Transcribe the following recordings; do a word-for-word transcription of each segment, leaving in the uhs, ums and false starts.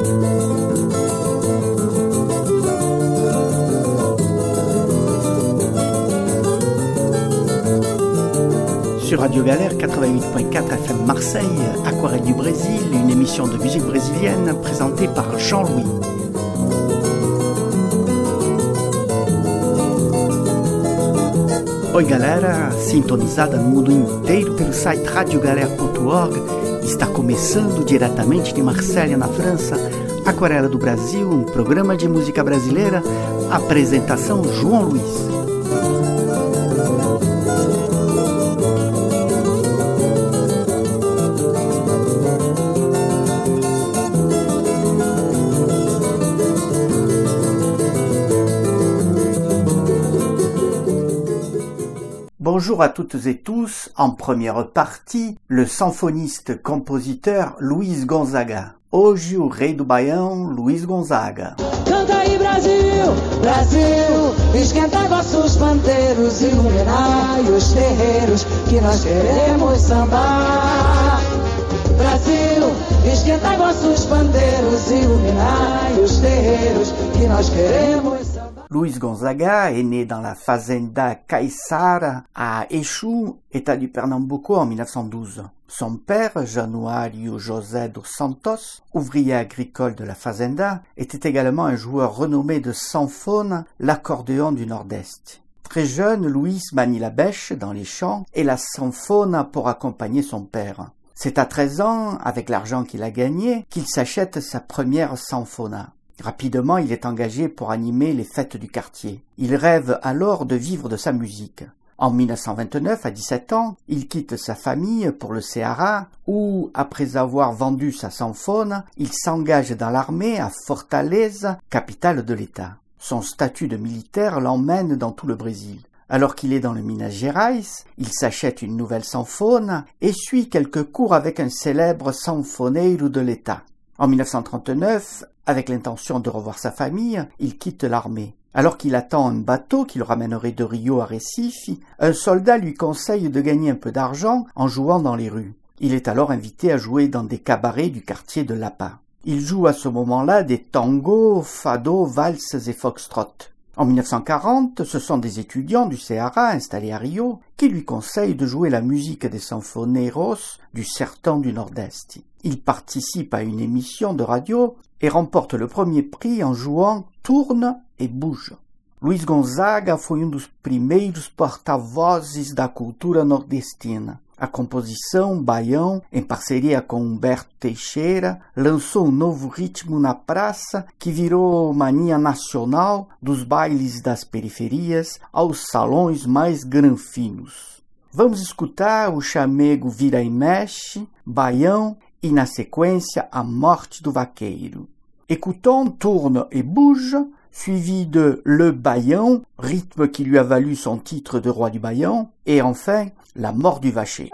Sur Radio Galère quatre-vingt-huit point quatre F M Marseille, Aquarelle du Brésil, une émission de musique brésilienne présentée par Jean-Louis. Oi galera, sintonizada no mundo inteiro pelo site radio galera ponto org, está começando diretamente de Marselha, na França, Aquarela do Brasil, um programa de música brasileira, apresentação João Luiz. Bonjour à toutes et tous, en première partie, le symphoniste-compositeur Luiz Gonzaga. Hoje o rei do Baião, Luiz Gonzaga. Canta aí Brasil, Brasil, esquenta vossos pandeiros, iluminai os terreiros, que nós queremos sambar. Brasil, esquenta vossos pandeiros, iluminai os terreiros, que nós queremos sambar. Luiz Gonzaga est né dans la fazenda Caiçara à Exu, état du Pernambuco en mille neuf cent douze. Son père, Januário José dos Santos, ouvrier agricole de la fazenda, était également un joueur renommé de sanfone, l'accordéon du Nord-Est. Très jeune, Luiz manie la bêche dans les champs et la sanfone pour accompagner son père. C'est à treize ans, avec l'argent qu'il a gagné, qu'il s'achète sa première sanfona. Rapidement, il est engagé pour animer les fêtes du quartier. Il rêve alors de vivre de sa musique. En mille neuf cent vingt-neuf, à dix-sept ans, il quitte sa famille pour le Ceará, où, après avoir vendu sa sanfone, il s'engage dans l'armée à Fortaleza, capitale de l'État. Son statut de militaire l'emmène dans tout le Brésil. Alors qu'il est dans le Minas Gerais, il s'achète une nouvelle sanfone et suit quelques cours avec un célèbre sanfoneiro de l'État. En mille neuf cent trente-neuf, avec l'intention de revoir sa famille, il quitte l'armée. Alors qu'il attend un bateau qui le ramènerait de Rio à Recife, un soldat lui conseille de gagner un peu d'argent en jouant dans les rues. Il est alors invité à jouer dans des cabarets du quartier de Lapa. Il joue à ce moment-là des tangos, fados, valses et foxtrot. En mille neuf cent quarante, ce sont des étudiants du Ceará installés à Rio qui lui conseillent de jouer la musique des sanfoneiros du sertão du Nord-Est. Il participe à une émission de radio et remporte le premier prix en jouant Tourne et Bouge. Luiz Gonzaga foi um dos primeiros porta-vozes da cultura nordestina. A composição Baião, em parceria com Humberto Teixeira, lançou um novo ritmo na praça que virou mania nacional dos bailes das periferias aos salões mais granfinos. Vamos escutar o chamego Vira e Mexe, Baião e, na sequência, A Morte do Vaqueiro. Écoutons Tourne et Bouge, suivi de Le Baião, rythme qui lui a valu son titre de roi du Baião, et enfin La Mort du Vacher.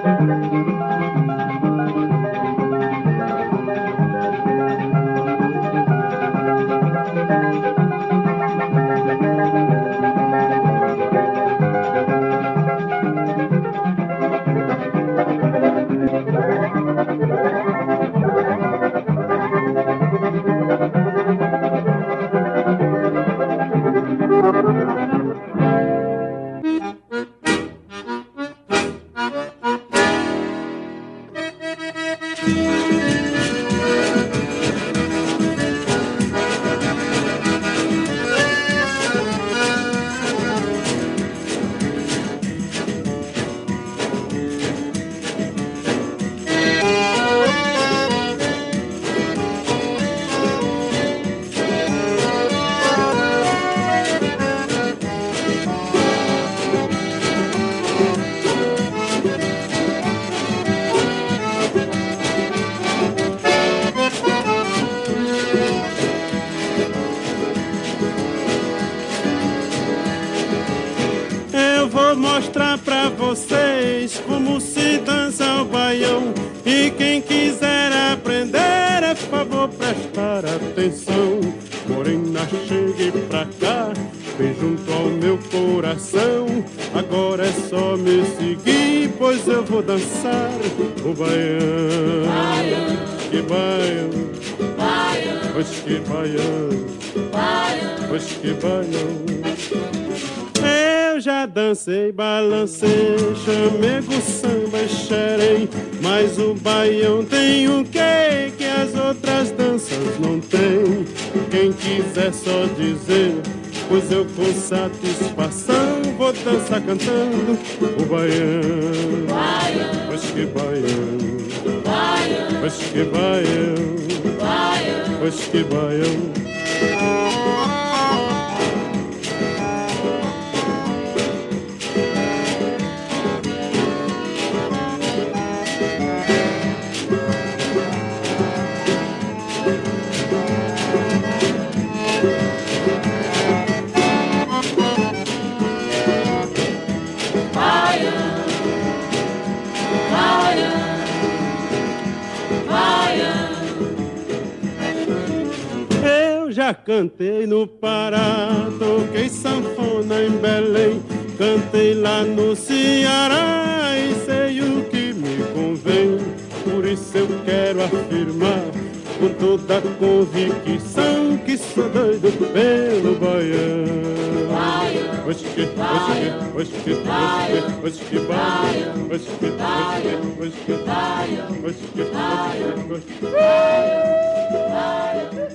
Mostrar pra vocês como se dança o baião. E quem quiser aprender, é favor prestar atenção. Morena, chegue pra cá, bem junto ao meu coração. Agora é só me seguir, pois eu vou dançar o baião. Baião, que baião, baião, pois que baião, baião, pois que baião. Eu já dancei, balancei, chamego, samba e xerém, mas o baião tem o quê que as outras danças não têm? Quem quiser só dizer, pois eu com satisfação vou dançar cantando o baião. Baião, pois que baião, baião, pois que baião, baião, pois que baião. Já cantei no Pará, toquei sanfona em Belém, cantei lá no Ceará e sei o que me convém. Por isso eu quero afirmar com toda a convicção que sou doido pelo baião. Baião, pois que, baião, pois que, baião, pois que, baião, pois que, baião, pois que, baião, pois que, baião, pois que, baião.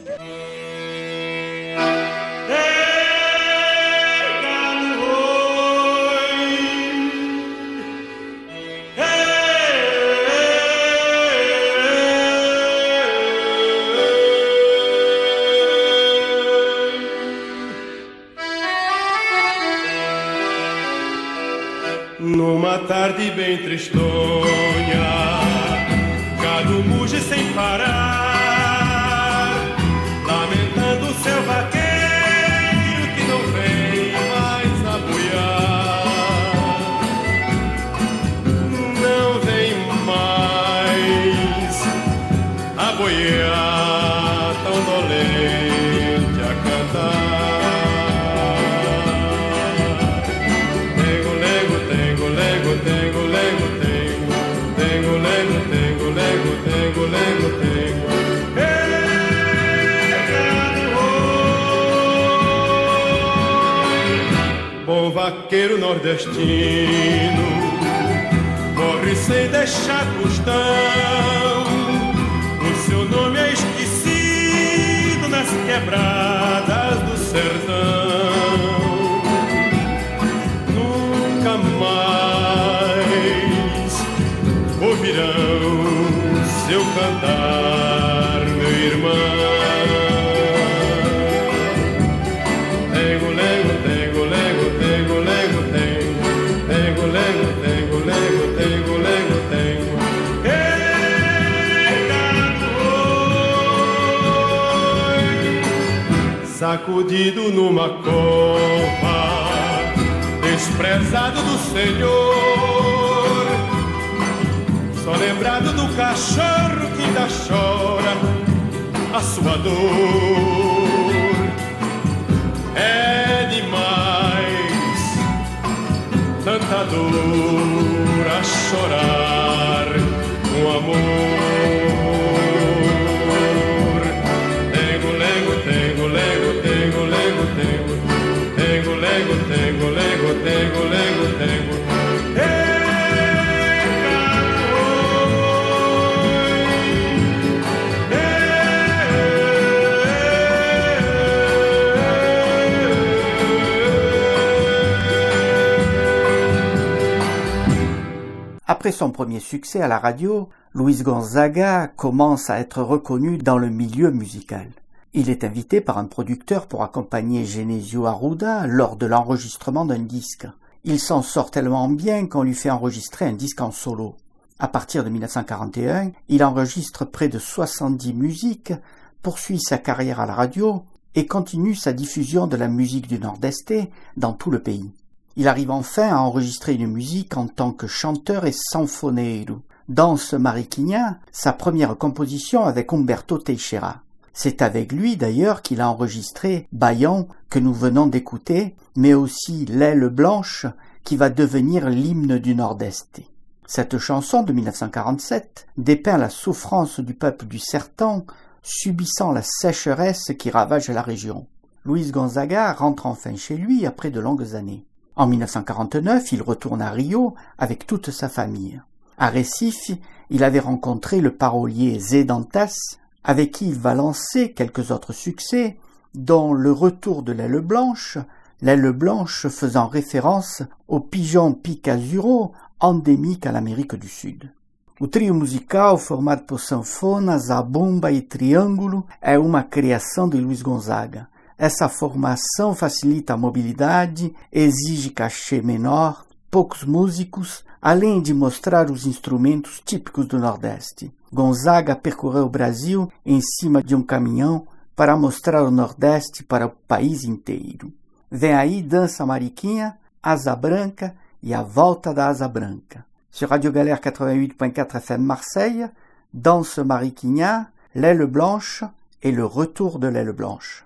Numa tarde bem tristonha, gado muge sem parar, lamentando seu vaqueiro que não vem mais aboiar. Não vem mais aboiar, tão dolente a cantar. Bom vaqueiro nordestino morre sem deixar tostão. O seu nome é esquecido nas quebradas do sertão. Nunca mais ouvirão seu cantar, meu irmão. Tengo, lego, tengo, lego, tengo, lego, tengo, tengo, lego, tengo, lego, tengo, lego, tengo. Sacudido numa cova, desprezado do Senhor, lembrado do cachorro que ainda chora a sua dor. É demais tanta dor a chorar com amor. Tengo, lego, tengo, lego, tengo, lego, tengo, tengo, lego, tengo, lego, tengo, lego, tengo. Après son premier succès à la radio, Luis Gonzaga commence à être reconnu dans le milieu musical. Il est invité par un producteur pour accompagner Genesio Arruda lors de l'enregistrement d'un disque. Il s'en sort tellement bien qu'on lui fait enregistrer un disque en solo. À partir de mille neuf cent quarante et un, il enregistre près de soixante-dix musiques, poursuit sa carrière à la radio et continue sa diffusion de la musique du Nord-Est dans tout le pays. Il arrive enfin à enregistrer une musique en tant que chanteur et sanfoneiro. Danse Mariquinha, sa première composition avec Humberto Teixeira. C'est avec lui d'ailleurs qu'il a enregistré Baião que nous venons d'écouter, mais aussi L'aile blanche qui va devenir l'hymne du Nord-Est. Cette chanson de mille neuf cent quarante-sept dépeint la souffrance du peuple du Sertão subissant la sécheresse qui ravage la région. Luis Gonzaga rentre enfin chez lui après de longues années. En mille neuf cent quarante-neuf, il retourne à Rio avec toute sa famille. À Recife, il avait rencontré le parolier Zé Dantas, avec qui il va lancer quelques autres succès, dont Le Retour de l'aile blanche, l'aile blanche faisant référence au pigeon pica-zuro endémique à l'Amérique du Sud. O trio musical formado por sanfona, zabumba e triângulo é uma criação de Luis Gonzaga. Essa formação facilita a mobilidade, exige cachê menor, poucos músicos, além de mostrar os instrumentos típicos do Nordeste. Gonzaga percorreu o Brasil em cima de um caminhão para mostrar o Nordeste para o país inteiro. Vem aí Dança Mariquinha, Asa Branca e a Volta da Asa Branca. Sur Radio Galère quatre-vingt-huit point quatre F M Marseille, Danse Mariquinha, L'aile blanche et Le Retour de l'aile blanche.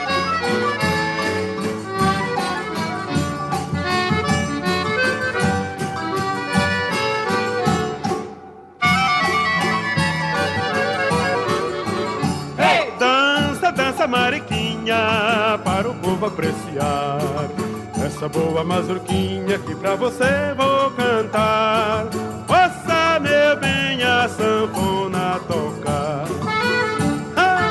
Mariquinha, para o povo apreciar essa boa mazurquinha que pra você vou cantar. Ouça, meu bem, a sanfona tocar. Ah!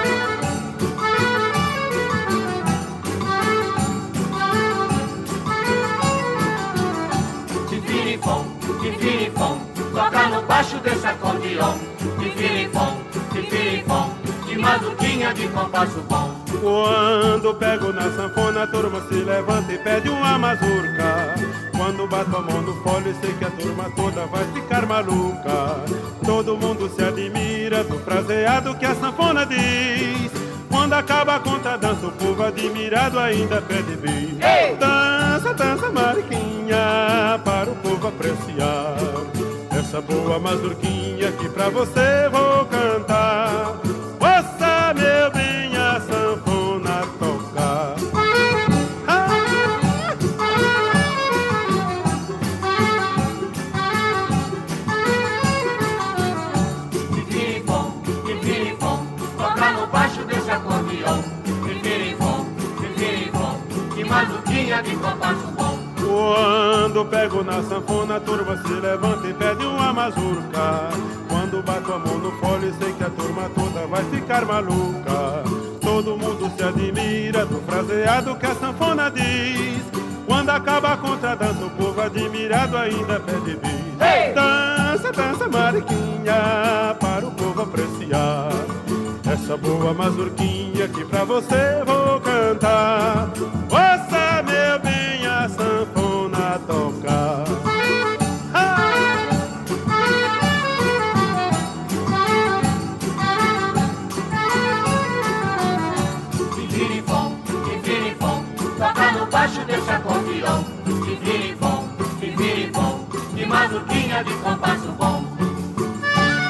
Tifirifom, tifirifom, toca no baixo desse acordeão. Tifirifom, tifirifom, de mazurquinha de compasso bom. Quando pego na sanfona, a turma se levanta e pede uma mazurca. Quando bato a mão no fole, sei que a turma toda vai ficar maluca. Todo mundo se admira do fraseado que a sanfona diz. Quando acaba a contradança, o povo admirado ainda pede bis. Hey! Dança, dança, mariquinha, para o povo apreciar essa boa mazurquinha que pra você vou cantar. Ouça, meu bem, a sanfona tocar. Ah! Tifirifom, tifirifom, toca no baixo desse acordeão. Tifirifom, tifirifom, de mazurquinha de compasso bom. Quando pego na sanfona, a turma se levanta e pede uma mazurca. Quando bato a mão no fole, sei que a turma toda vai ficar maluca. Todo mundo se admira do fraseado que a sanfona diz. Quando acaba a contradança, o povo admirado ainda pede bis. Hey! Dança, dança, mariquinha, para o povo apreciar essa boa mazurquinha que pra você vou cantar. Ouça, meu bem, a sanfona tocar. Baixo desse acordeão, tifirifom, tifirifom, de mazurquinha de compasso bom.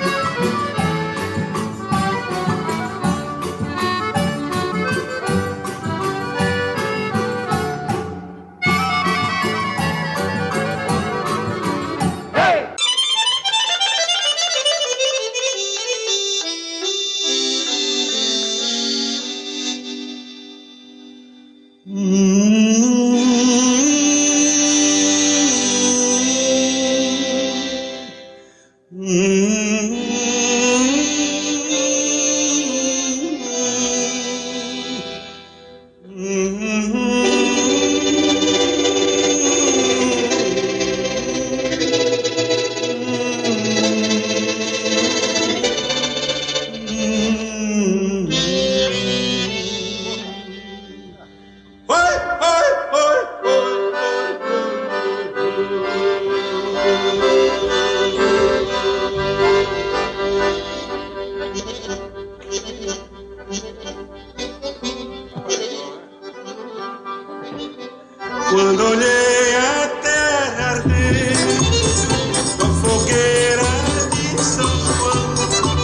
Quando olhei a terra arder com a fogueira de São João,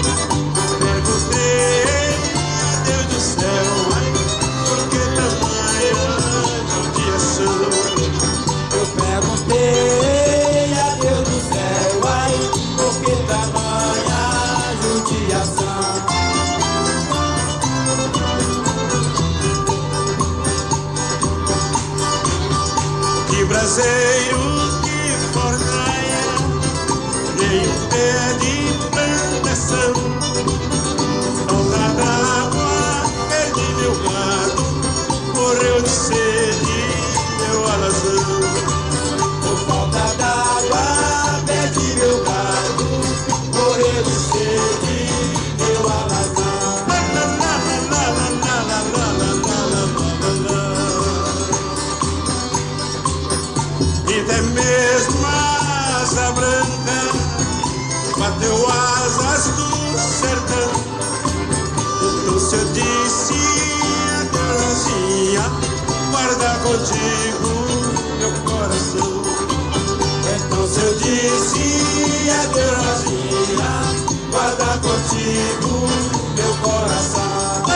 perguntei a Deus do céu, ai, por que tamanha judiação? Eu perguntei a Deus do céu, ai, por que tamanha judiação? Braseiro que fornaia, nem um pé de plantação. Falta d'água, perdi meu gado, morreu de sede, meu alazão. Por falta d'água, perdi meu gado, morreu de sede, meu alazão. E até mesmo a asa branca bateu asas do sertão. Então se eu disse adeus, Rosinha, guarda contigo meu coração. Então se eu disse adeus, Rosinha, guarda contigo meu coração.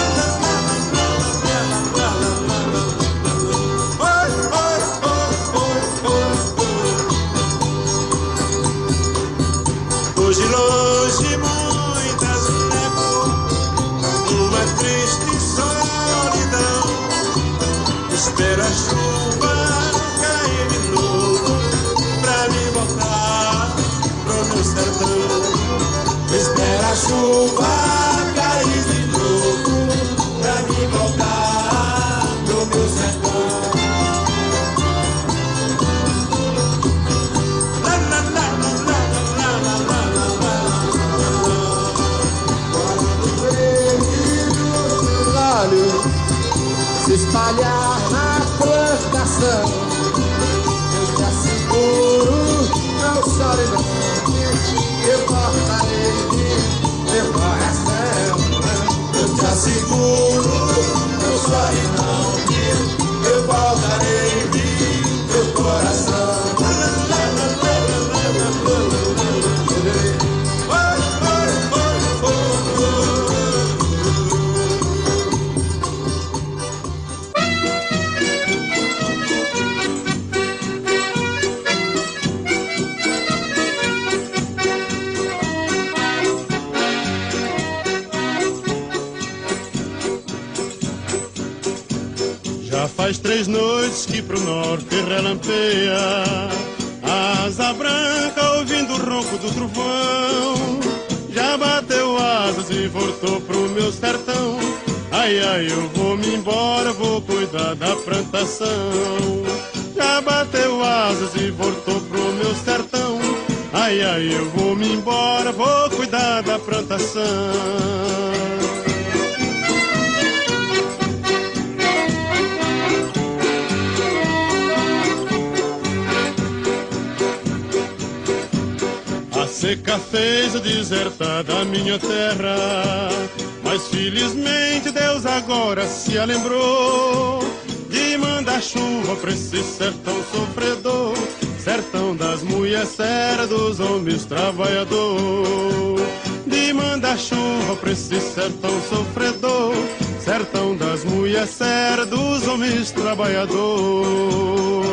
Hoje longe muitas levo numa triste solidão. Espero a chuva cair de novo pra me voltar pro meu sertão. Espero a chuva cair de novo pra me voltar pro meu sertão. Se espalhar na plantação, eu te asseguro, não chore não, eu cortarei de meu coração. Eu te asseguro, não chore não, eu voltarei de meu coração. Faz três noites que pro norte relampeia, asa branca ouvindo o ronco do trovão. Já bateu asas e voltou pro meu sertão. Ai, ai, eu vou me embora, vou cuidar da plantação. Já bateu asas e voltou pro meu sertão. Ai, ai, eu vou me embora, vou cuidar da plantação. Seca fez desertar da minha terra, mas felizmente Deus agora se lembrou de mandar chuva pra esse sertão sofredor, sertão das mulheres sérias, dos homens trabalhador. De mandar chuva pra esse sertão sofredor, sertão das mulheres sérias, dos homens trabalhador.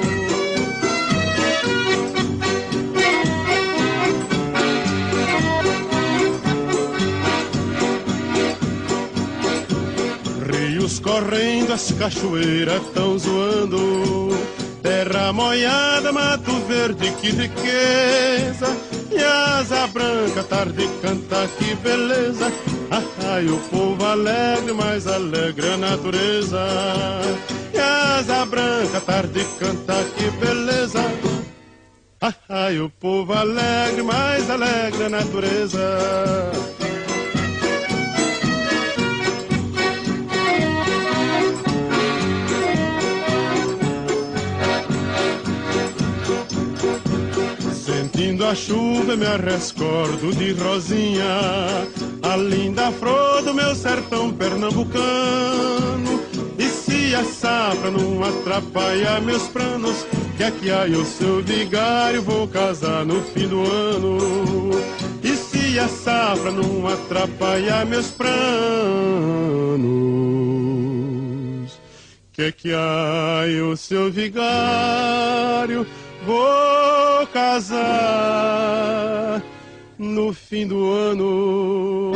Correndo, as cachoeiras tão zoando, terra molhada, mato verde, que riqueza. E E asa branca, tarde canta, que beleza. Ai, o povo alegre, mais alegre a natureza. E asa branca, tarde canta, que beleza. Ai, o povo alegre, mais alegre a natureza. Sentindo a chuva me arrescordo de rosinha, a linda flor do meu sertão pernambucano. E se a safra não atrapalha meus planos, que aqui há o seu vigário, vou casar no fim do ano. E se a safra não atrapalha meus planos, que aqui há o seu vigário, vou casar no fim do ano.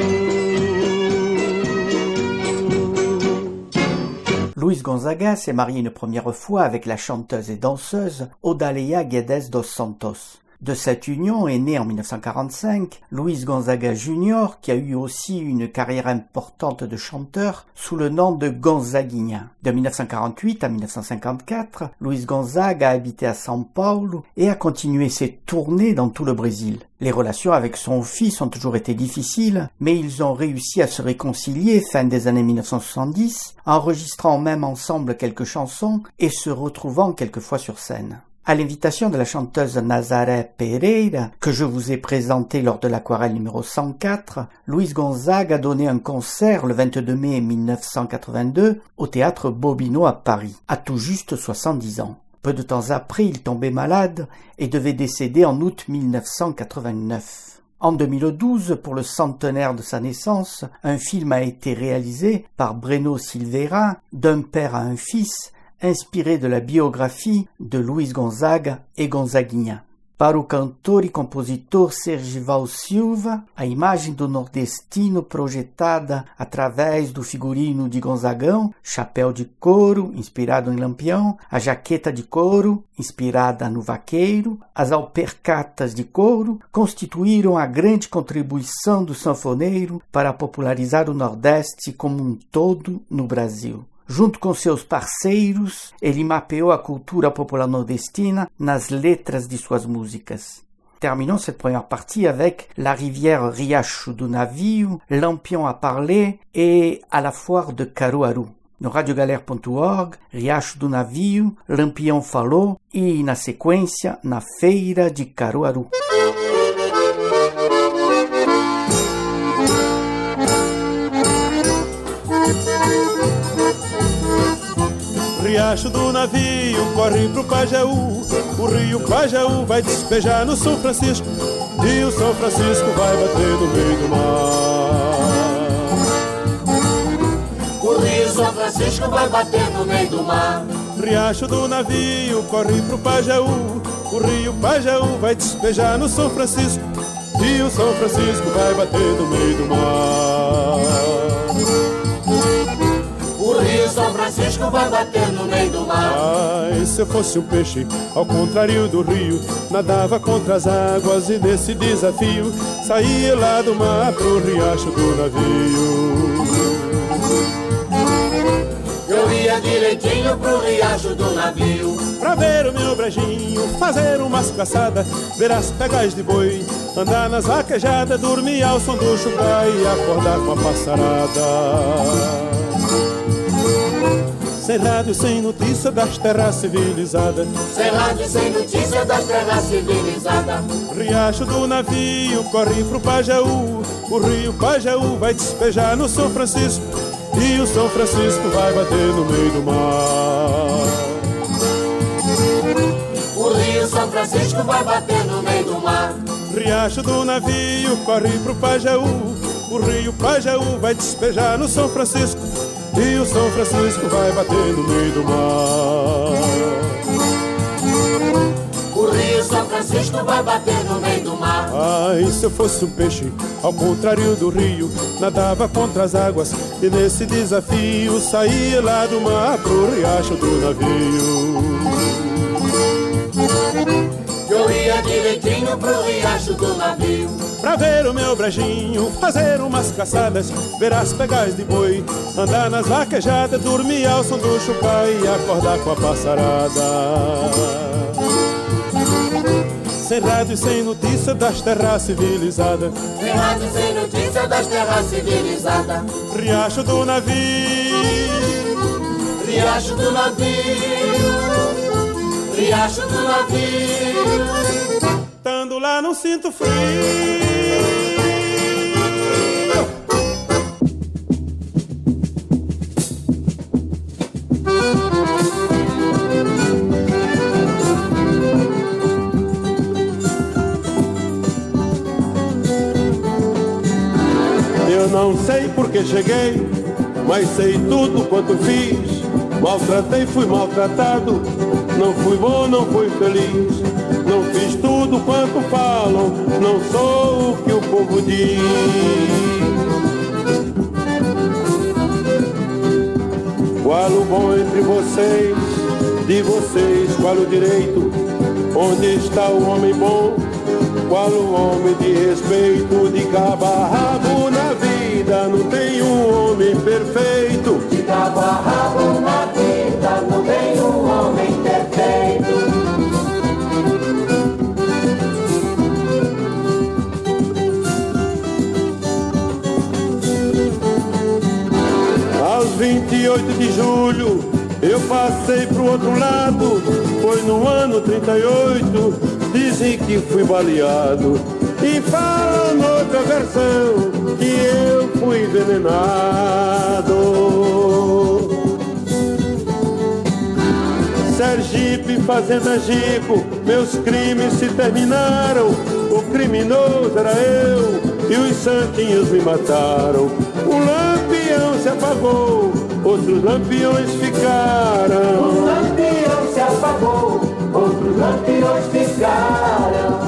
Luis Gonzaga s'est marié une première fois avec la chanteuse et danseuse Odalia Guedes dos Santos. De cette union est né en mille neuf cent quarante-cinq Luis Gonzaga junior, qui a eu aussi une carrière importante de chanteur sous le nom de Gonzaguinha. De mille neuf cent quarante-huit à mille neuf cent cinquante-quatre, Luis Gonzaga a habité à São Paulo et a continué ses tournées dans tout le Brésil. Les relations avec son fils ont toujours été difficiles, mais ils ont réussi à se réconcilier fin des années mille neuf cent soixante-dix, enregistrant même ensemble quelques chansons et se retrouvant quelquefois sur scène. À l'invitation de la chanteuse Nazaré Pereira, que je vous ai présentée lors de l'aquarelle numéro cent quatre, Luis Gonzaga a donné un concert le vingt-deux mai mille neuf cent quatre-vingt-deux au théâtre Bobino à Paris, à tout juste soixante-dix ans. Peu de temps après, il tombait malade et devait décéder en août mille neuf cent quatre-vingt-neuf. En deux mille douze, pour le centenaire de sa naissance, un film a été réalisé par Breno Silveira, D'un père à un fils, inspiré de la biographie de Luis Gonzaga e Gonzaguinha. Para o cantor e compositor Sergival Silva, a imagem do nordestino projetada através do figurino de Gonzagão, chapéu de couro, inspirado em Lampião, a jaqueta de couro, inspirada no vaqueiro, as alpercatas de couro, constituíram a grande contribuição do sanfoneiro para popularizar o Nordeste como um todo no Brasil. Junto com seus parceiros, ele mapeou a cultura popular nordestina nas letras de suas músicas. Terminons cette première partie avec La rivière Riacho do Navio, Lampião a parler et À la foire de Caruaru. No radiogalère ponto org, Riacho do Navio, Lampião falou e, na sequência, Na feira de Caruaru. Riacho do navio corre pro Pajeú, o rio Pajeú vai despejar no São Francisco, e o São Francisco vai bater no meio do mar. O rio São Francisco vai bater no meio do mar. Riacho do navio corre pro Pajeú, o rio Pajeú vai despejar no São Francisco, e o São Francisco vai bater no meio do mar. O rio São Francisco vai bater no meio do mar. Ai, se eu fosse um peixe, ao contrário do rio, nadava contra as águas e nesse desafio saía lá do mar pro riacho do navio. Eu ia direitinho pro riacho do navio, pra ver o meu brejinho, fazer umas caçadas, ver as pegas de boi, andar nas vaquejadas, dormir ao som do chucai e acordar com a passarada. Sem rádio, sem notícia das terras civilizadas, sem rádio, sem notícia das terras civilizadas. Riacho do navio corre pro Pajeú, o rio Pajeú vai despejar no São Francisco, e o São Francisco vai bater no meio do mar. O rio São Francisco vai bater no meio do mar. Riacho do navio corre pro Pajeú, o rio Pajeú vai despejar no São Francisco, e o São Francisco vai bater no meio do mar. O rio São Francisco vai bater no meio do mar. Ai, se eu fosse um peixe, ao contrário do rio, nadava contra as águas e nesse desafio saía lá do mar pro riacho do navio. Eu ia direitinho pro riacho do navio. Pra ver o meu brejinho, fazer umas caçadas, ver as pegais de boi, andar nas vaquejadas, dormir ao som do chupai e acordar com a passarada. Sem rádio e sem notícia das terras civilizadas. Sem rádio e sem notícia das terras civilizadas. Riacho do navio, riacho do navio, riacho do navio. Tando lá não sinto frio. Eu não sei porque cheguei, mas sei tudo quanto fiz. Maltratei, fui maltratado, não fui bom, não fui feliz. Não fiz tudo quanto falam, não sou o que o povo diz. Qual o bom entre vocês, de vocês, qual o direito? Onde está o homem bom? Qual o homem de respeito? De cabo a rabo na vida não tem um homem perfeito. De cabo a rabo na vida não tem um homem perfeito. Aos vinte e oito de julho eu passei pro outro lado. Foi no ano trinta e oito, dizem que fui baleado. E falam noutra versão que eu fui envenenado. Sergipe, Fazenda Gico, meus crimes se terminaram. O criminoso era eu e os santinhos me mataram. Um lampião se apagou, outros lampiões ficaram. Um lampião se apagou, outros lampiões ficaram.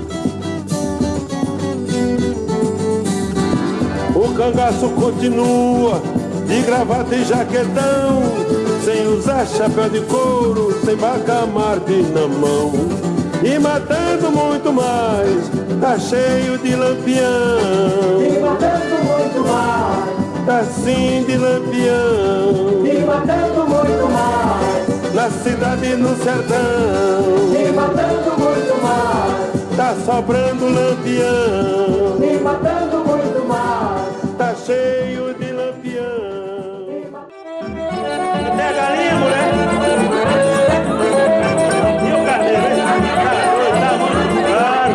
O cangaço continua, de gravata e jaquetão, sem usar chapéu de couro, sem bacamarte na mão. E matando muito mais, tá cheio de lampião. E matando muito mais, tá sim de lampião. e matando muito mais, Na cidade e no sertão, e matando muito mais, tá sobrando lampião. e matando muito mais. Tá cheio de lampião. Até a galinha, mulher. E o carneiro, hein? Tá muito caro.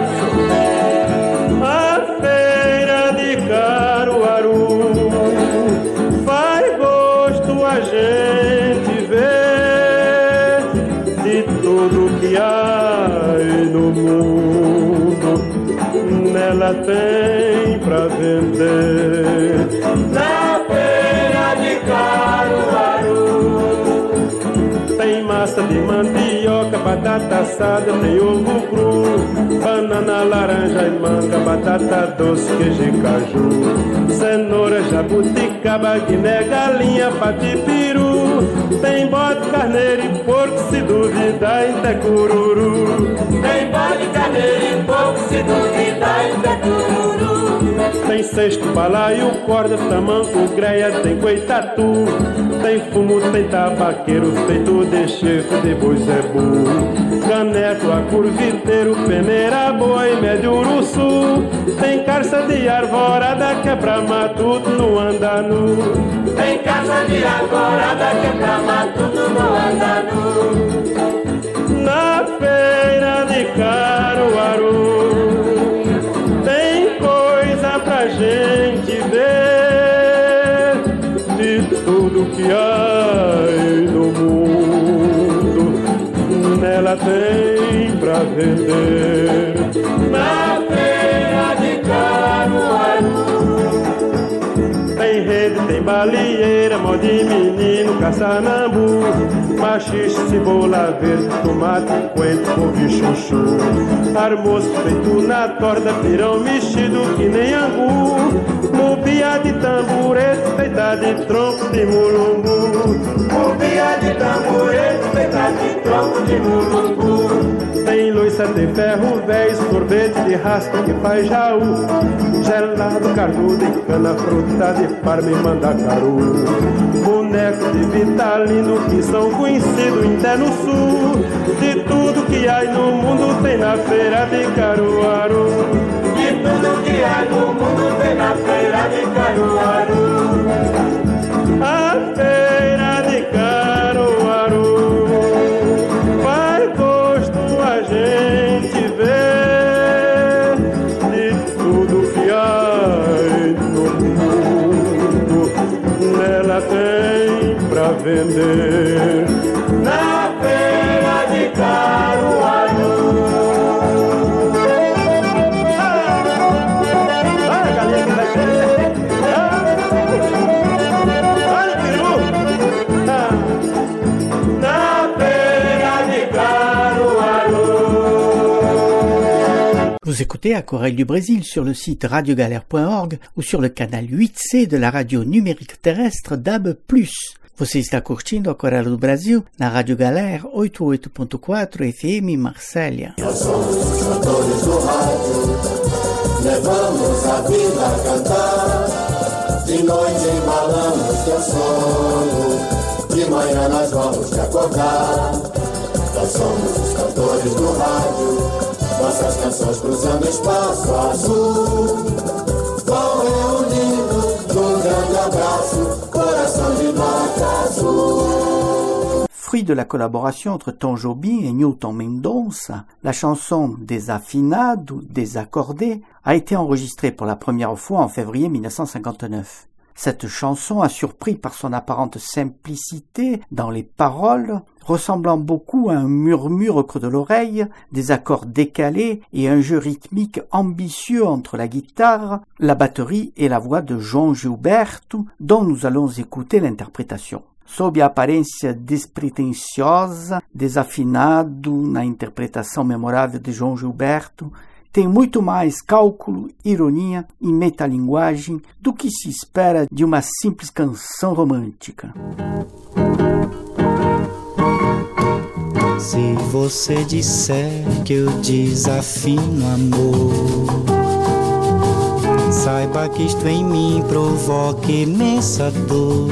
A feira de Caruaru faz gosto a gente ver de tudo que há no mundo. Nela tem pra vender. Na feira de Caruaru Tem massa de mandioca, batata assada, tem ovo cru, banana, laranja e manga, batata doce, queijo e caju, cenoura, jabuticaba, guiné, galinha, patipiru. Tem bode, carneiro e porco, se duvidar, até cururu. tem bode, carneiro e porco, se duvidar, ainda é cururu. Tem cesto, balaio, corda, tamanco, greia, tem coitatu. Tem fumo, tem tabaqueiro, feito de chefe de boi zebu. Caneco, acurviteiro, peneira, boi, médio, uruçu. Tem carça de arvorada, que é pra matuto, não anda nu. Tem casa de arvorada que é pra matuto não anda nu. Na feira de Caruaru tem coisa pra gente ver, de tudo que há no mundo, nela tem pra vender. Na feira de Caruaru Tem rede, tem balieira, mó de menino, caçanambu, machixe, cebola verde, tomate, coentro, couve e chuchu. Almoço feito na torta, pirão mexido que nem angu. Mubia de tamborete, feita de tronco de mulungu. Mubia de tamborete, feita de tronco de mulungu. Tem loiça de ferro véis, sorvete de raspa que faz jaú, gelado, carnudo e cana, fruta de Parma e Mandacaru. Boneco de Vitalino que são conhecidos até no sul. De tudo que há no mundo tem na feira de Caruaru. De tudo que há no mundo tem na feira de Caruaru. A feira de Caruaru faz gosto a gente ver de tudo que há no mundo. Nela tem pra vender na feira de Caruaru. Olha a galinha que vai ter. Olha o peru. Na feira de Caruaru. Vous écoutez Aquarelle du Brésil sur le site radio galère point org ou sur le canal huit C de la radio numérique terrestre D A B plus. Você está curtindo Aquarela do Brasil na Rádio Galera oitenta e oito ponto quatro F M Marsella. Nós somos os cantores do rádio, levamos a vida a cantar. De noite embalamos teu sono, de manhã nós vamos te acordar. Nós somos os cantores do rádio, nossas canções cruzando espaço azul. Vão reunindo num grande abraço, coração de nota azul. Fruit de la collaboration entre Tom Jobim et Newton Mendonça, la chanson Desafinado, désaccordé a été enregistrée pour la première fois en février mille neuf cent cinquante-neuf. Cette chanson a surpris par son apparente simplicité dans les paroles, ressemblant beaucoup à un murmure au creux de l'oreille, des accords décalés et un jeu rythmique ambitieux entre la guitare, la batterie et la voix de João Gilberto, dont nous allons écouter l'interprétation. Sob a aparência despretensiosa, desafinado na interpretação memorável de João Gilberto, tem muito mais cálculo, ironia e metalinguagem do que se espera de uma simples canção romântica. Se você disser que eu desafino amor, saiba que isto em mim provoca imensa dor.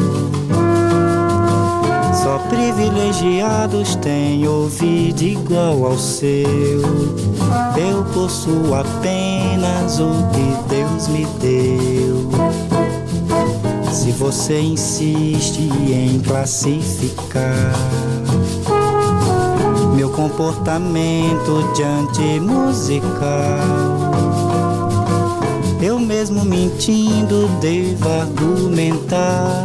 Só privilegiados têm ouvido igual ao seu. Eu possuo apenas o que Deus me deu. Se você insiste em classificar meu comportamento diante musical, eu mesmo mentindo devo argumentar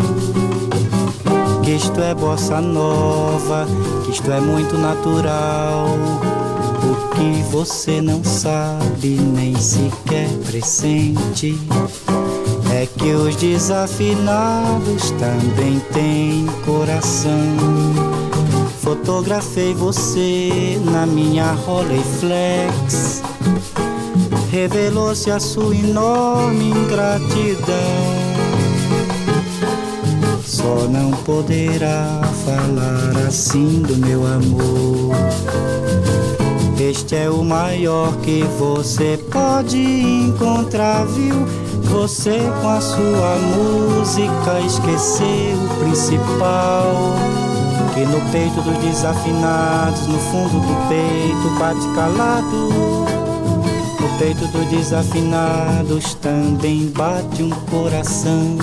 que isto é bossa nova, que isto é muito natural. O que você não sabe nem sequer pressente é que os desafinados também têm coração. Fotografei você na minha Rolleiflex, revelou-se a sua enorme ingratidão. Só não poderá falar assim do meu amor. Este é o maior que você pode encontrar, viu? Você com a sua música esqueceu o principal, que no peito dos desafinados, no fundo do peito bate calado. No peito dos desafinados também bate um coração.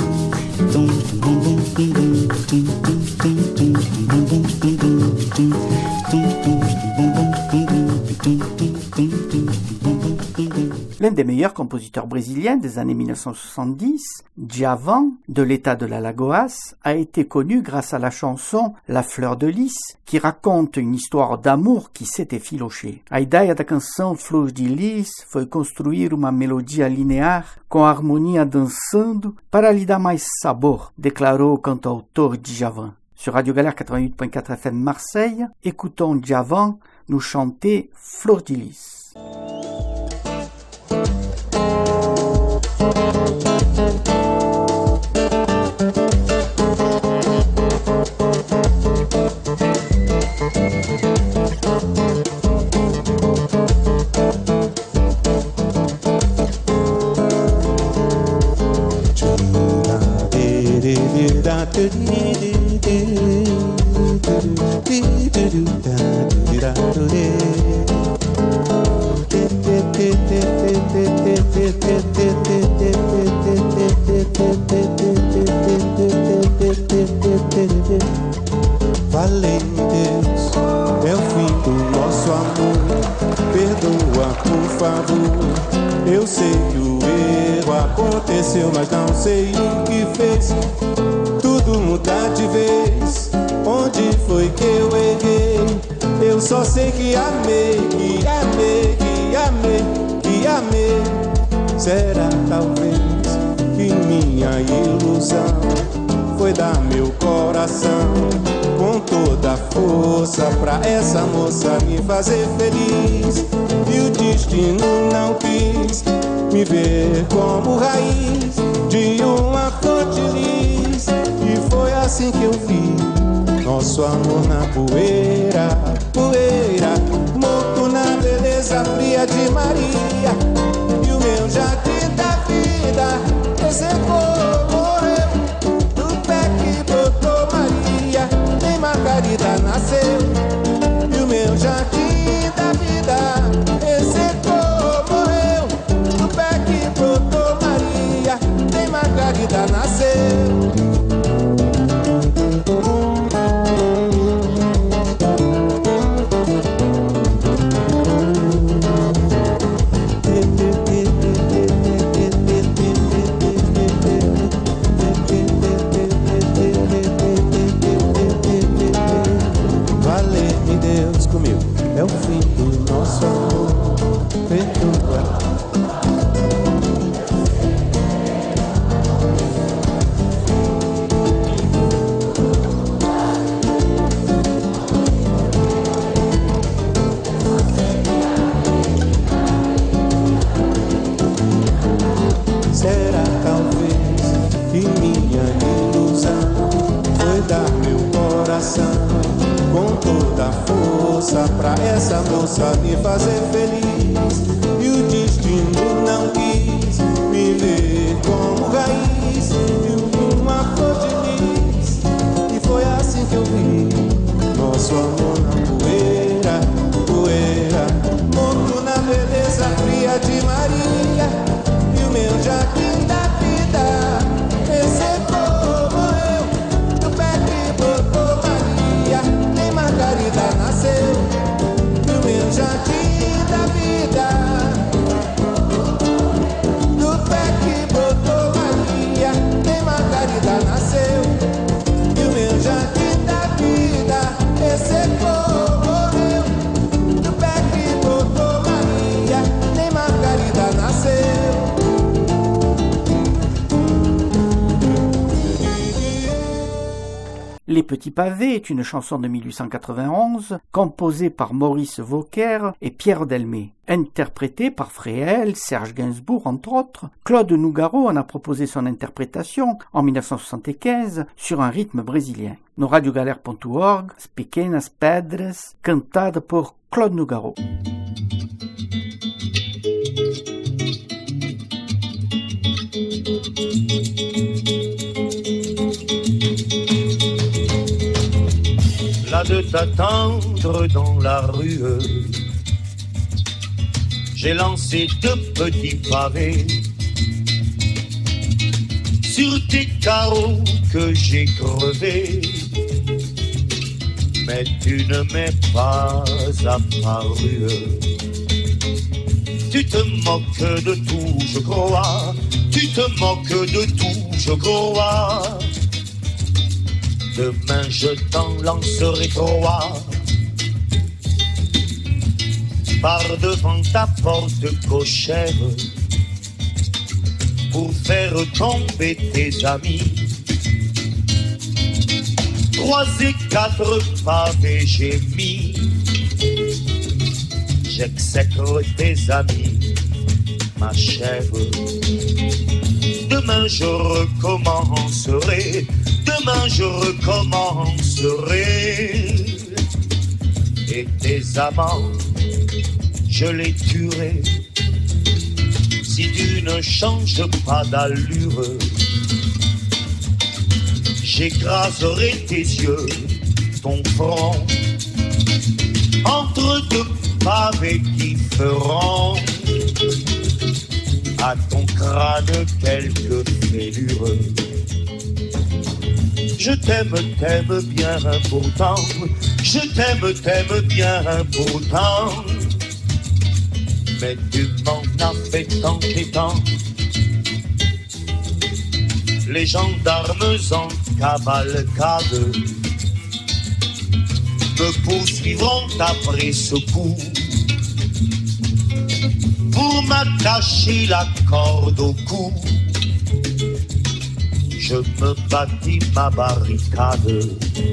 L'un des meilleurs compositeurs brésiliens des années mille neuf cent soixante-dix, Djavan, de l'état de l'Alagoas, a été connu grâce à la chanson La Fleur de Lis, qui raconte une histoire d'amour qui s'est effilochée. A ideia da canção Flor de Lis foi construir uma melodia linear com a harmonia dançando para lhe dar mais sabor, declarou o cantautor Djavan. Sur Radio Galère quatre-vingt-huit point quatre F M Marseille, écoutons Djavan nous chanter Flor de Lis. Falei, Deus, é o fim do nosso amor. Perdoa, por favor. Eu sei que o erro aconteceu, mas não sei o que fez tudo mudar de vez. Onde foi que eu errei? Eu só sei que amei, que amei, que amei, que amei. Será talvez que minha ilusão foi dar meu coração com toda a força pra essa moça me fazer feliz. E o destino não quis me ver como raiz de uma flor de lis. E foi assim que eu vi nosso amor na poeira, poeira, morto na beleza fria de Maria. E o meu jardim da vida secou, morreu do pé que brotou Maria. Nem Margarida nasceu. E o meu jardim da vida secou, morreu do pé que brotou Maria. Nem Margarida nasceu. É o fim do nosso amor. Perdoa. Será talvez que minha ilusão foi dar meu coração com toda a força pra essa moça me fazer feliz. E o destino não quis me ver como raiz de uma flor de lis. E foi assim que eu vi nosso amor na poeira, poeira, morto na beleza fria de Maria. E o meu jardim da vida secou, morreu do pé que brotou Maria. Nem Margarida nasceu. E o meu jardim da vida do pé que brotou Maria. Nem Margarida nasceu. E o meu jardim da vida secou, morreu do pé que brotou Maria. Nem Margarida nasceu. Les Petits Pavés est une chanson de mille huit cent quatre-vingt-onze composée par Maurice Vauquer et Pierre Delmé, interprétée par Fréhel, Serge Gainsbourg entre autres. Claude Nougaro en a proposé son interprétation en mille neuf cent soixante-quinze sur un rythme brésilien. No radiogalère ponto org, As Pequenas Pedras, cantada por Claude Nougaro. Là de t'attendre dans la rue, j'ai lancé deux petits pavés sur tes carreaux que j'ai crevés, mais tu ne m'es pas apparu. Tu te moques de tout, je crois, tu te moques de tout, je crois. Demain je t'en lancerai trois par devant ta porte cochère pour faire tomber tes amis. Trois et quatre pavés j'ai mis, j'exècre tes amis, ma chère. Demain je recommencerai, demain je recommencerai. Et tes amants, je les tuerai si tu ne changes pas d'allure. j'écraserai tes yeux, ton front, entre deux pavés qui feront à ton crâne quelques fêlures. Je t'aime, t'aime bien pourtant, je t'aime, t'aime bien pourtant, mais tu m'en as fait tant et tant. Les gendarmes en cavalcade me poursuivront après ce coup pour m'attacher la corde au cou. Je me bâtis ma barricade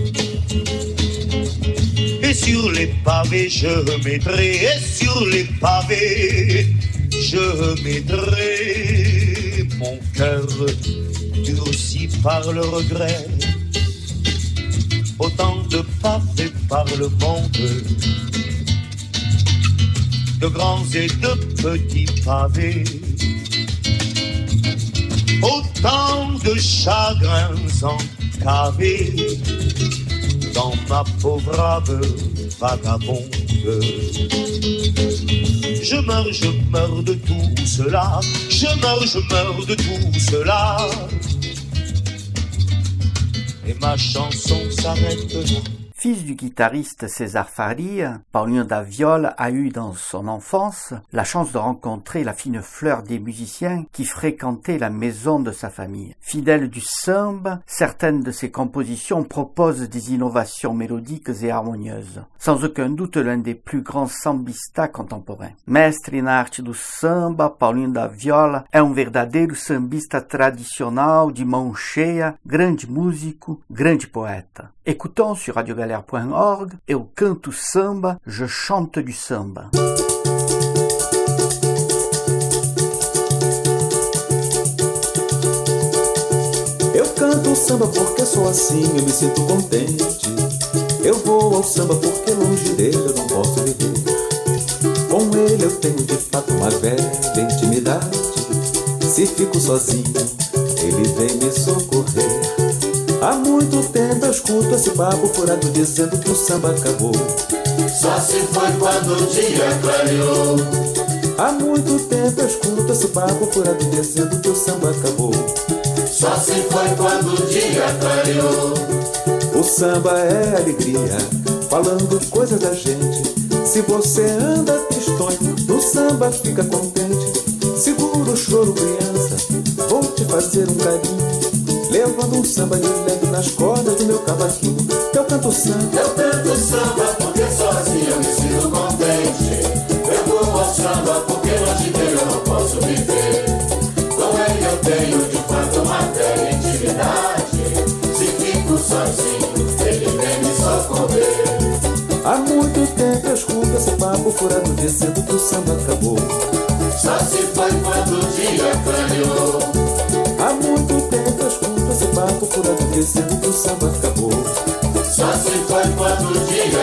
et sur les pavés je mettrai, et sur les pavés je mettrai mon cœur durci par le regret. Autant de pavés par le monde, de grands et de petits pavés, autant de chagrins encavés dans ma pauvre âme vagabonde. Je meurs, je meurs de tout cela, je meurs, je meurs de tout cela, et ma chanson s'arrête là. Fils du guitariste César Faria, Paulinho da Viola a eu dans son enfance la chance de rencontrer la fine fleur des musiciens qui fréquentaient la maison de sa famille. Fidèle du samba, certaines de ses compositions proposent des innovations mélodiques et harmonieuses. Sans aucun doute l'un des plus grands sambistas contemporains. Mestre na arte do samba, Paulinho da Viola é um verdadeiro sambista tradicional, de mão cheia, grande músico, grande poeta. Écoutons sur radio galère point org, Eu canto samba, je chante du samba. Eu canto samba porque sou assim, eu me sinto contente. Eu vou ao samba porque longe dele eu não posso viver. Com ele eu tenho de fato uma velha intimidade. Se fico sozinho, ele vem me socorrer. Há muito tempo eu escuto esse papo furado dizendo que o samba acabou. Só se foi quando o dia clareou. Há muito tempo eu escuto esse papo furado dizendo que o samba acabou. Só se foi quando o dia clareou. O samba é alegria, falando coisas da gente. Se você anda tristonho, no samba fica contente. Segura o choro, criança, vou te fazer um carinho, levando um samba de leve nas cordas do meu cavaquinho. Eu canto samba, eu canto samba porque sozinho eu me sinto contente. Eu vou ao samba porque longe dele eu não posso viver. Com ele eu tenho de fato uma velha intimidade. Se fico sozinho, ele vem me socorrer. Há muito tempo eu escuto esse papo furado dizendo que o samba acabou. Só se foi quando o dia clareou. Há muito tempo eu escuto esse papo furado dizendo que o samba acabou. Só se foi quando o dia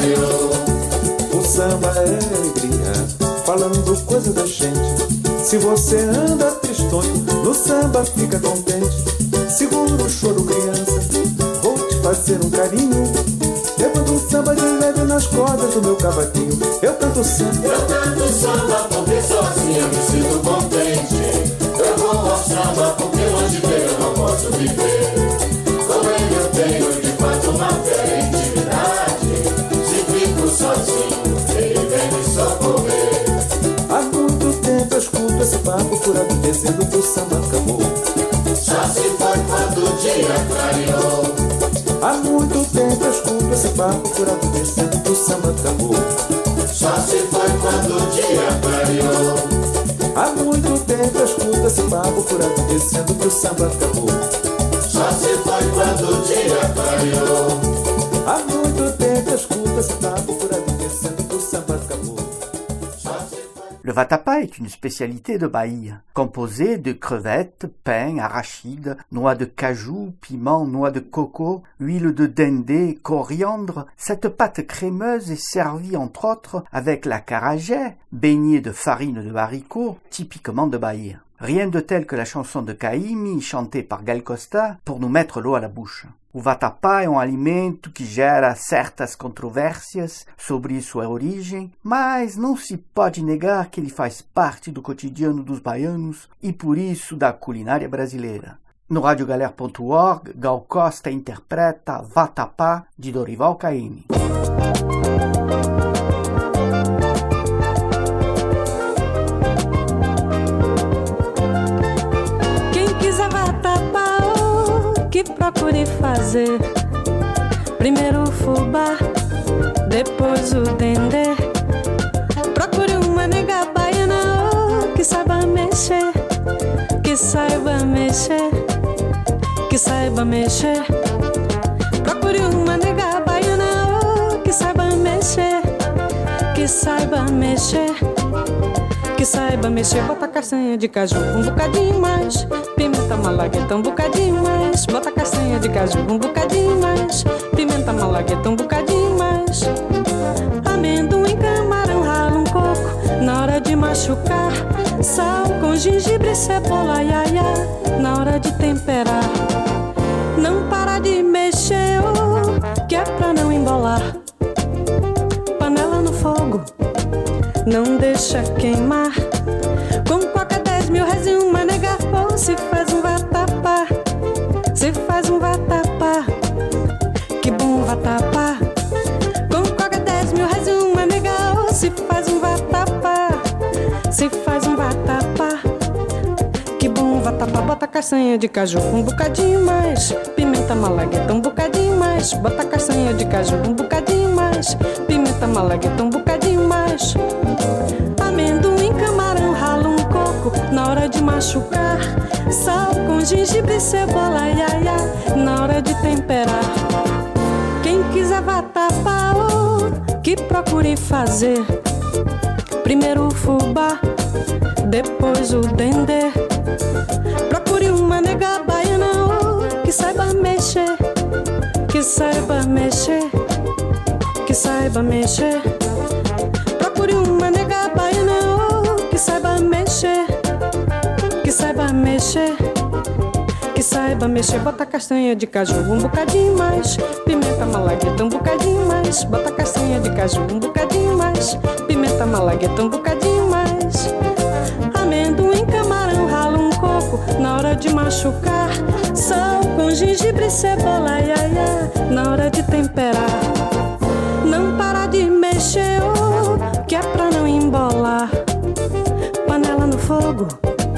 clareou. O samba é alegria, falando coisas da gente. Se você anda tristonho, no samba fica contente. Segura o choro, criança, vou te fazer um carinho, levando um samba de leve nas cordas do meu cavaquinho. Eu canto samba, eu canto samba porque sozinho eu me sinto contente. Eu vou ao samba porque longe dele eu não posso viver. Com ele eu tenho de fato uma velha intimidade. Se fico sozinho, ele vem me socorrer. Há muito tempo eu escuto esse papo furado dizendo que o samba acabou. Só se foi quando o dia clareou. Há muito tempo eu escuto esse papo furado dizendo que o samba acabou. Só se foi quando o dia clareou. Há muito tempo eu escuto esse papo furado dizendo que o samba acabou. Só se foi quando o dia clareou. Há muito tempo eu escuto esse papo furado dizendo que o samba acabou. Le vatapá est une spécialité de Bahia, composée de crevettes, pain, arachides, noix de cajou, piment, noix de coco, huile de dendé, coriandre. Cette pâte crémeuse est servie entre autres avec la carajé, beignet de farine de haricot, typiquement de Bahia. Rien de tel que la chanson de Caymmi, chantée par Gal Costa, pour nous mettre l'eau à la bouche. O vatapá é um alimento que gera certas controvérsias sobre sua origem, mas não se pode negar que ele faz parte do cotidiano dos baianos e por isso da culinária brasileira. No rádio galer ponto org, Gal Costa interpreta Vatapá de Dorival Caymmi. Que procure fazer primeiro o fubá, depois o dendê. Procure uma nega baiana oh, que saiba mexer, que saiba mexer, que saiba mexer. Procure uma nega baiana oh, que saiba mexer, que saiba mexer, que saiba mexer. Bota castanha de caju um bocadinho mais, pimenta malagueta um bocadinho mais. Bota castanha de caju um bocadinho mais, pimenta malagueta um bocadinho mais. Amendoim, camarão, rala um coco na hora de machucar. Sal com gengibre, cebola, iaia na hora de temperar. Não para de mexer, oh, que é pra não embolar. Panela no fogo, não deixa queimar. Com coca dez mil reais e uma nega, oh, se faz um vatapá, se faz um vatapá, que bom vatapá. Com coca dez mil reais e uma nega, oh, se faz um vatapá, se faz um vatapá, que bom vatapá. Bota castanha de caju um bocadinho mais, pimenta malagueta um bocadinho mais. Bota castanha de caju um bocadinho mais, pimenta malagueta um bocadinho mais. Amendoim, camarão, rala um coco na hora de machucar. Sal com gengibre, cebola, iaia na hora de temperar. Quem quiser vatapá, oh, que procure fazer primeiro o fubá, depois o dendê. Procure uma nega baiana oh, que saiba mexer, que saiba mexer, que saiba mexer. Procure uma nega baiana oh, que saiba mexer, que saiba mexer, que saiba mexer. Bota castanha de caju um bocadinho mais, pimenta malagueta um bocadinho mais. Bota castanha de caju um bocadinho mais, pimenta malagueta um bocadinho mais. Amendoim, camarão, rala um coco na hora de machucar. Sal com gengibre, cebola, iaia na hora de temperar. Não para de mexer, oh, que é pra não embolar. Panela no fogo,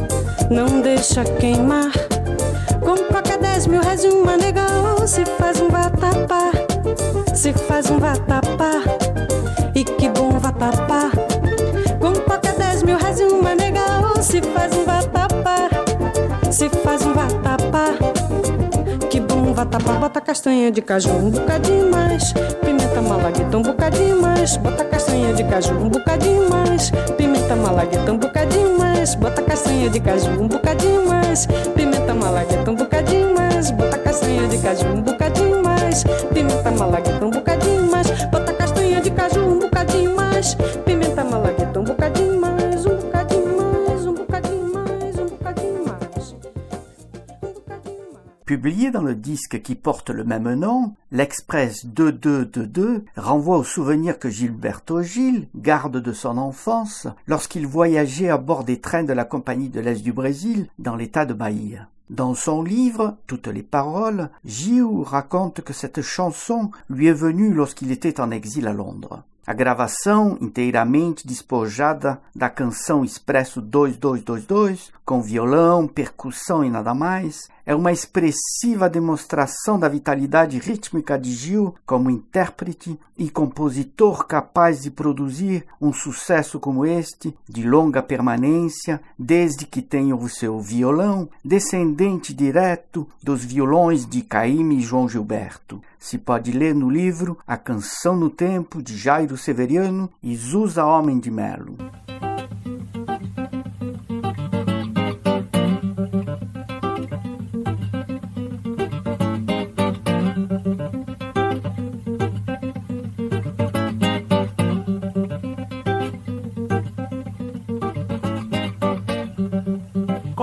não deixa queimar. Com coca dez mil reais e uma nega, oh, se faz um vatapá, se faz um vatapá, e que bom vatapá. Com coca dez mil reais e uma nega, oh, se faz um vatapá, se faz um vatapá, que bom vatapá. Bota castanha de caju um bocadinho mais, pimenta malagueta um bocadinho mais. Bota castanha de caju um bocadinho mais, pimenta malagueta um bocadinho mais. Bota castanha de caju um bocadinho mais, pimenta malagueta um bocadinho mais. Bota castanha de caju um bocadinho mais, pimenta malagueta um bocadinho mais. Bota castanha de caju um bocadinho mais, pimenta malagueta um bocadinho mais, um bocadinho mais, um bocadinho mais, um bocadinho mais. Publié dans le disque qui porte le même nom, l'Express deux deux deux deux renvoie au souvenir que Gilberto Gil garde de son enfance lorsqu'il voyageait à bord des trains de la Compagnie de l'Est du Brésil dans l'état de Bahia. Dans son livre, Toutes les paroles, Gil raconte que cette chanson lui est venue lorsqu'il était en exil à Londres. A gravação, inteiramente despojada da canção Expresso dois dois dois dois, com violão, percussão e nada mais, é uma expressiva demonstração da vitalidade rítmica de Gil como intérprete e compositor capaz de produzir um sucesso como este, de longa permanência, desde que tem o seu violão, descendente direto dos violões de Caymmi e João Gilberto. Se pode ler no livro A Canção no Tempo, de Jairo Severiano e Zusa Homem de Melo.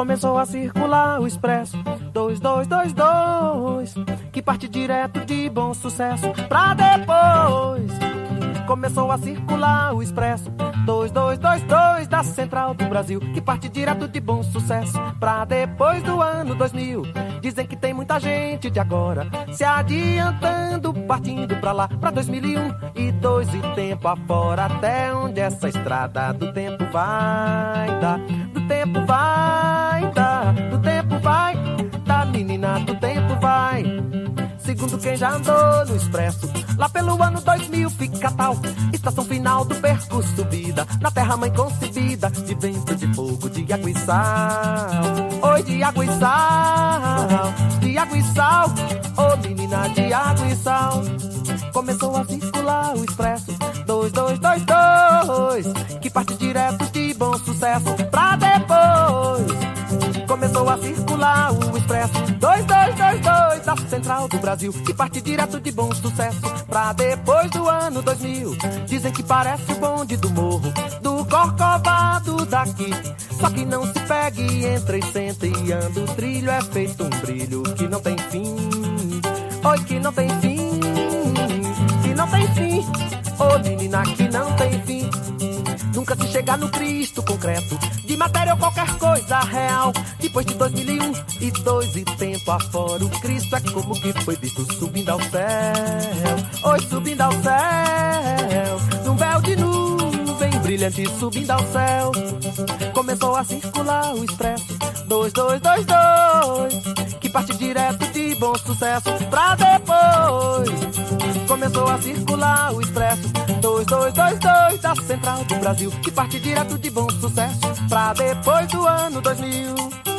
Começou a circular o expresso dois dois dois dois, que parte direto de Bom Sucesso pra depois. Começou a circular o expresso dois dois dois dois da Central do Brasil, que parte direto de Bom Sucesso pra depois do ano dois mil. Dizem que tem muita gente de agora se adiantando, partindo pra lá, pra dois mil e um e dois e tempo afora. Até onde essa estrada do tempo vai dar, do tempo vai dar, do tempo vai dar, menina, do tempo vai. Segundo quem já andou no expresso, lá pelo ano dois mil fica tal estação final do percurso, subida na terra mãe concebida, de vento, de fogo, de água e sal. Oi, de água e sal, de água e sal, ô menina, de água e sal. Começou a circular o expresso dois dois dois dois, que parte direto de Bom Sucesso pra depois. Começou a circular o expresso dois dois dois dois da Central do Brasil, que parte direto de Bom Sucesso pra depois do ano dois mil. Dizem que parece o bonde do morro do Corcovado daqui, só que não se pegue, entra e senta e anda. O trilho é feito um brilho que não tem fim. Oi, que não tem fim, que não tem fim. Ô menina, que não tem fim. Nunca se chega no Cristo concreto, de matéria ou qualquer coisa real. Depois de dois mil e um e dois e tempo afora, o Cristo é como que foi visto subindo ao céu. Oi, subindo ao céu, num véu de nuvem brilhante subindo ao céu. Começou a circular o expresso dois dois dois dois, que parte direto de Bom Sucesso pra depois. Começou a circular o expresso dois dois dois dois da Central do Brasil, que parte direto de Bom Sucesso pra depois do ano dois mil.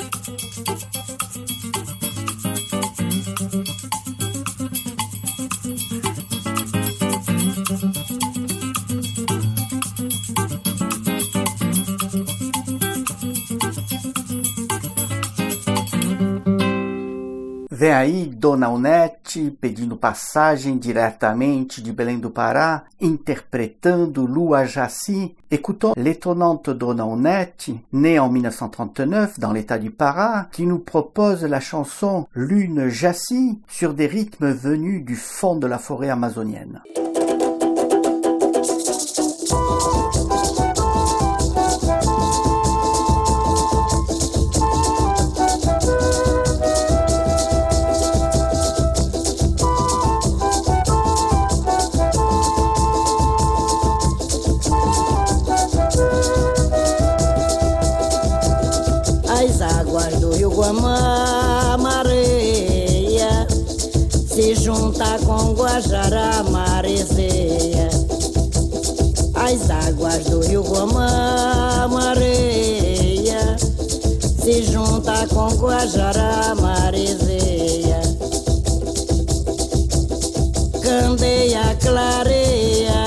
Vem aí Dona Onete pedindo passagem diretamente de Belém do Pará, interprétando Lua Jaci. Écoutons l'étonnante Dona Onete, née en mille neuf cent trente-neuf dans l'état du Pará, qui nous propose la chanson Lune Jaci sur des rythmes venus du fond de la forêt amazonienne. Guamá, Mareia, se junta com Guajará, Marezeia. As águas do rio Guamá, Mareia, se junta com Guajará, Marezeia. Candeia, clareia,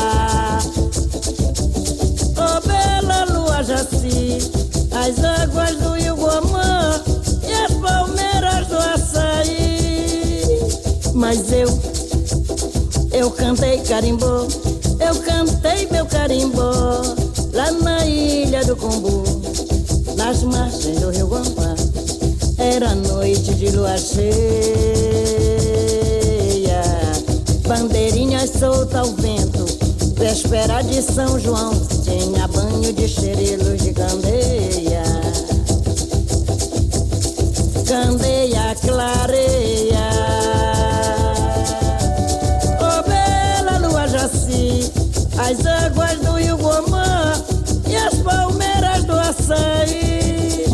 oh bela lua Jaci, as águas do rio Guamá e as palmeiras do açaí. Mas eu, eu cantei carimbó, eu cantei meu carimbó lá na ilha do Combu, nas margens do rio Guamá. Era noite de lua cheia, bandeirinhas soltas ao vento, véspera de São João, tinha banho de xerelos de candeia. Candeia clareia, oh bela lua Jaci, as águas do rio Guamá e as palmeiras do açaí.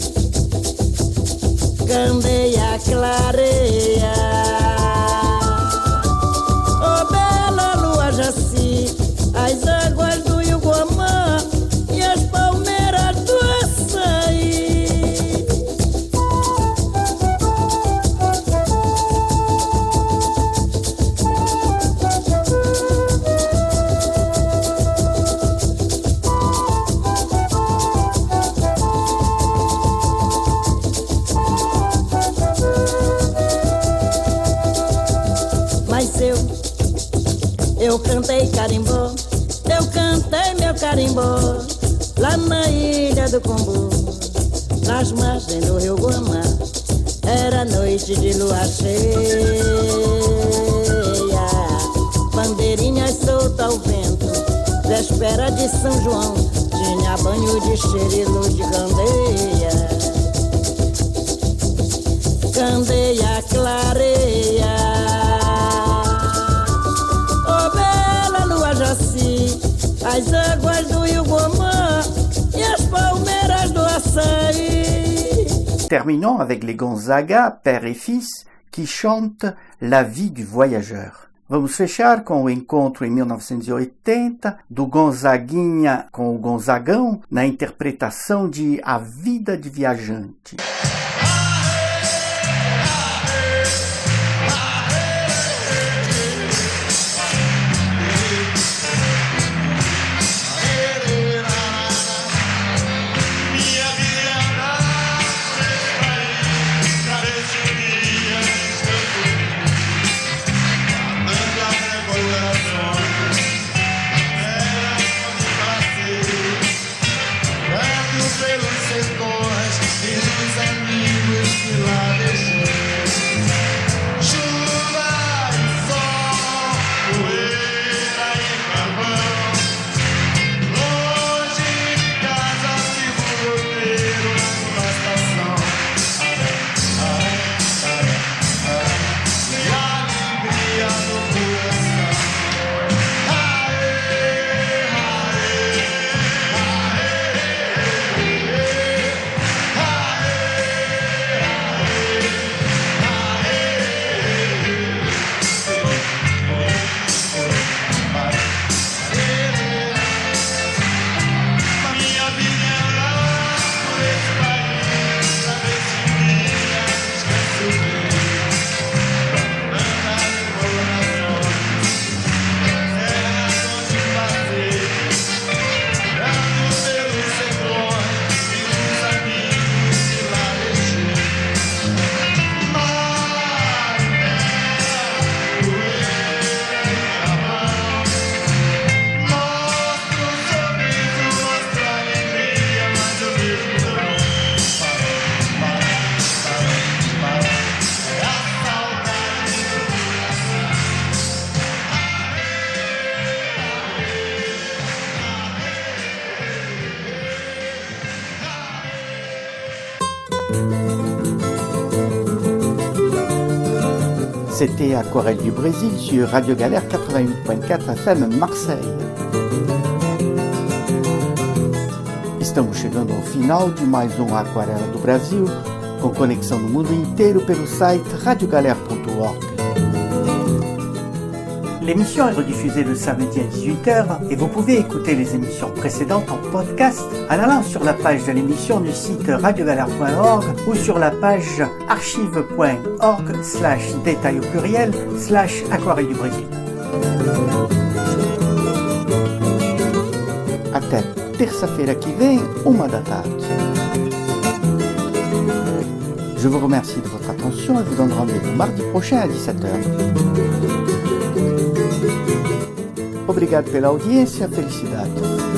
Candeia clareia, oh bela lua Jaci, as águas do rio Guamá e as palmeiras do açaí. Mas eu, eu cantei carimbó, eu cantei meu carimbó lá na ilha do Combu, nas às margens do rio Guamá. Era noite de lua cheia, bandeirinhas solta ao vento, véspera de São João, tinha banho de cheiro e luz de candeia. Candeia clareia, oh bela lua Jaci, as águas do rio Guamá e as palmeiras do açaí. Terminons avec les Gonzaga, père et fils, qui chantent La vie du voyageur. Vamos fechar com o encontro em mil novecentos e oitenta do Gonzaguinha com o Gonzagão na interpretação de A Vida de Viajante. C'était Aquarelle du Brésil sur Radio Galère quatre-vingt-huit point quatre F M Marseille. Estamos chegando ao final de mais um Aquarela do Brasil, com conexão no mundo inteiro pelo site radio galère point org. L'émission est rediffusée le samedi à dix-huit heures et vous pouvez écouter les émissions précédentes en podcast en allant sur la page de l'émission du site radio galère point org ou sur la page archive point org slash détail au pluriel slash aquarelle du Brésil. Até terça-feira que vem, uma da tarde. Je vous remercie de votre attention et vous donne rendez-vous mardi prochain à dix-sept heures. Obrigado pela audiência, felicidade.